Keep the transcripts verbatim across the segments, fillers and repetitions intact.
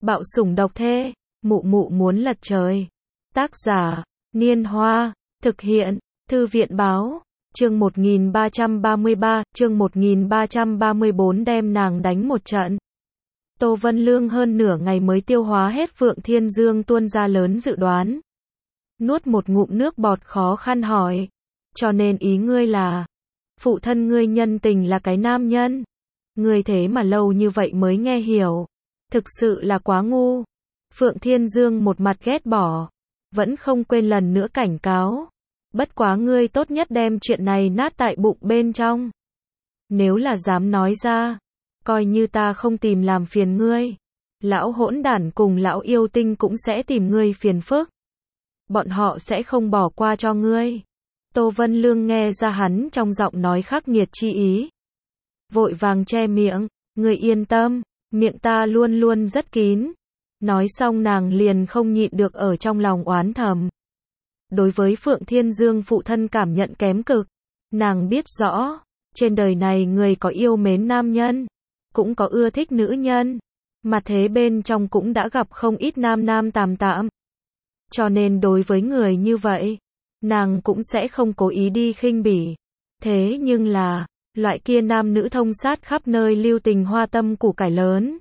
Bạo sủng độc thê, mụ mụ muốn lật trời. Tác giả, Niên Hoa, thực hiện, Thư viện báo, chương một nghìn ba trăm ba mươi ba, chương một nghìn ba trăm ba mươi bốn đem nàng đánh một trận. Tô Vân Lương hơn nửa ngày mới tiêu hóa hết Phượng Thiên Dương tuôn ra lớn dự đoán. Nuốt một ngụm nước bọt khó khăn hỏi, cho nên ý ngươi là, phụ thân ngươi nhân tình là cái nam nhân. Ngươi thế mà lâu như vậy mới nghe hiểu, thực sự là quá ngu. Phượng Thiên Dương một mặt ghét bỏ, vẫn không quên lần nữa cảnh cáo. Bất quá ngươi tốt nhất đem chuyện này nát tại bụng bên trong. Nếu là dám nói ra, coi như ta không tìm làm phiền ngươi. Lão hỗn đản cùng lão yêu tinh cũng sẽ tìm ngươi phiền phức. Bọn họ sẽ không bỏ qua cho ngươi. Tô Vân Lương nghe ra hắn trong giọng nói khắc nghiệt chi ý. Vội vàng che miệng, ngươi yên tâm, miệng ta luôn luôn rất kín. Nói xong nàng liền không nhịn được ở trong lòng oán thầm. Đối với Phượng Thiên Dương phụ thân cảm nhận kém cực, nàng biết rõ, trên đời này người có yêu mến nam nhân, cũng có ưa thích nữ nhân, mà thế bên trong cũng đã gặp không ít nam nam tàm tạm. Cho nên đối với người như vậy, nàng cũng sẽ không cố ý đi khinh bỉ. Thế nhưng là, loại kia nam nữ thông sát khắp nơi lưu tình hoa tâm củ cải lớn.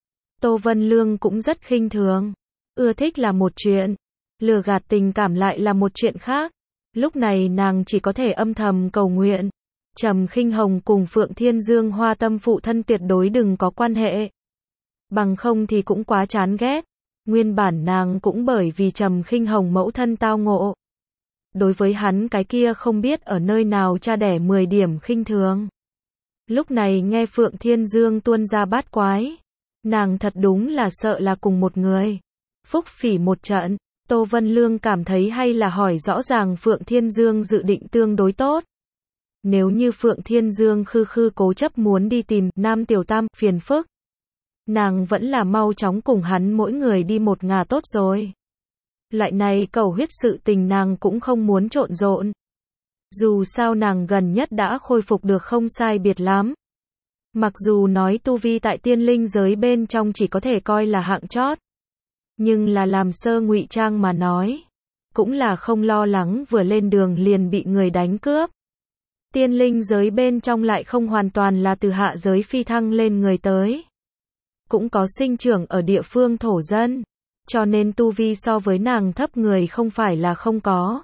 Tô Vân Lương cũng rất khinh thường. Ưa thích là một chuyện, lừa gạt tình cảm lại là một chuyện khác. Lúc này nàng chỉ có thể âm thầm cầu nguyện. Trầm Khinh Hồng cùng Phượng Thiên Dương hoa tâm phụ thân tuyệt đối đừng có quan hệ. Bằng không thì cũng quá chán ghét. Nguyên bản nàng cũng bởi vì Trầm Khinh Hồng mẫu thân tao ngộ. Đối với hắn cái kia không biết ở nơi nào cha đẻ mười điểm khinh thường. Lúc này nghe Phượng Thiên Dương tuôn ra bát quái. Nàng thật đúng là sợ là cùng một người. Phúc phỉ một trận, Tô Vân Lương cảm thấy hay là hỏi rõ ràng Phượng Thiên Dương dự định tương đối tốt. Nếu như Phượng Thiên Dương khư khư cố chấp muốn đi tìm Nam Tiểu Tam phiền phức, nàng vẫn là mau chóng cùng hắn mỗi người đi một ngả tốt rồi. Loại này cầu huyết sự tình nàng cũng không muốn trộn rộn. Dù sao nàng gần nhất đã khôi phục được không sai biệt lắm. Mặc dù nói tu vi tại tiên linh giới bên trong chỉ có thể coi là hạng chót. Nhưng là làm sơ ngụy trang mà nói. Cũng là không lo lắng vừa lên đường liền bị người đánh cướp. Tiên linh giới bên trong lại không hoàn toàn là từ hạ giới phi thăng lên người tới. Cũng có sinh trưởng ở địa phương thổ dân. Cho nên tu vi so với nàng thấp người không phải là không có.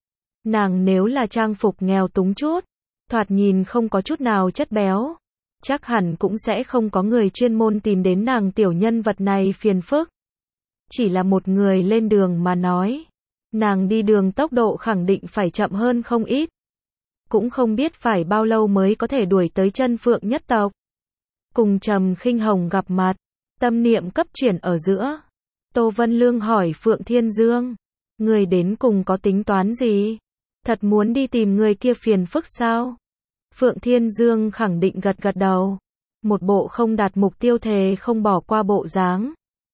Nàng nếu là trang phục nghèo túng chút, thoạt nhìn không có chút nào chất béo, chắc hẳn cũng sẽ không có người chuyên môn tìm đến nàng tiểu nhân vật này phiền phức. Chỉ là một người lên đường mà nói, nàng đi đường tốc độ khẳng định phải chậm hơn không ít. Cũng không biết phải bao lâu mới có thể đuổi tới chân Phượng nhất tộc. Cùng Trầm Khinh Hồng gặp mặt, tâm niệm cấp chuyển ở giữa. Tô Vân Lương hỏi Phượng Thiên Dương, người đến cùng có tính toán gì? Thật muốn đi tìm người kia phiền phức sao? Phượng Thiên Dương khẳng định gật gật đầu. Một bộ không đạt mục tiêu thề không bỏ qua bộ dáng.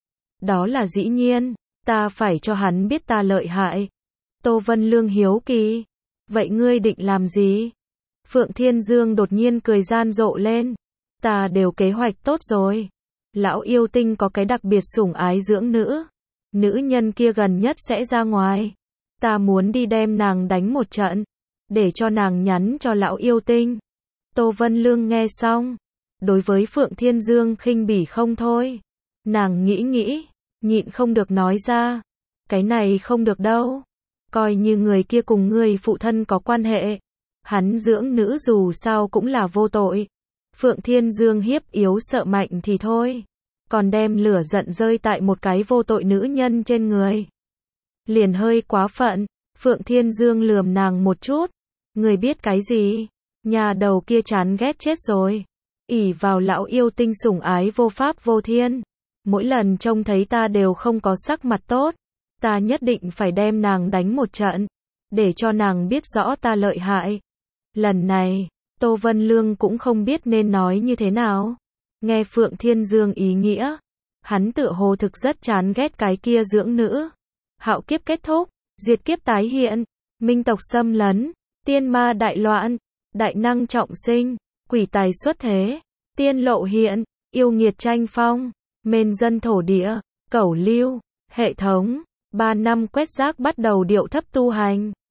Đó là dĩ nhiên, ta phải cho hắn biết ta lợi hại. Tô Vân Lương hiếu kỳ. Vậy ngươi định làm gì? Phượng Thiên Dương đột nhiên cười gian rộ lên. Ta đều kế hoạch tốt rồi. Lão yêu tinh có cái đặc biệt sủng ái dưỡng nữ. Nữ nhân kia gần nhất sẽ ra ngoài. Ta muốn đi đem nàng đánh một trận. Để cho nàng nhắn cho lão yêu tinh. Tô Vân Lương nghe xong. Đối với Phượng Thiên Dương khinh bỉ không thôi. Nàng nghĩ nghĩ. Nhịn không được nói ra. Cái này không được đâu. Coi như người kia cùng người phụ thân có quan hệ. Hắn dưỡng nữ dù sao cũng là vô tội. Phượng Thiên Dương hiếp yếu sợ mạnh thì thôi. Còn đem lửa giận rơi tại một cái vô tội nữ nhân trên người. Liền hơi quá phận. Phượng Thiên Dương lườm nàng một chút. Người biết cái gì? Nhà đầu kia chán ghét chết rồi. Ỷ vào lão yêu tinh sủng ái vô pháp vô thiên. Mỗi lần trông thấy ta đều không có sắc mặt tốt. Ta nhất định phải đem nàng đánh một trận. Để cho nàng biết rõ ta lợi hại. Lần này, Tô Vân Lương cũng không biết nên nói như thế nào. Nghe Phượng Thiên Dương ý nghĩa. Hắn tựa hồ thực rất chán ghét cái kia dưỡng nữ. Hạo kiếp kết thúc. Diệt kiếp tái hiện. Minh tộc xâm lấn. Tiên ma đại loạn. Đại năng trọng sinh. Quỷ tài xuất thế. Tiên lộ hiện. Yêu nghiệt tranh phong. Mên dân thổ địa. Cẩu lưu, hệ thống, ba năm quét rác bắt đầu điệu thấp tu hành.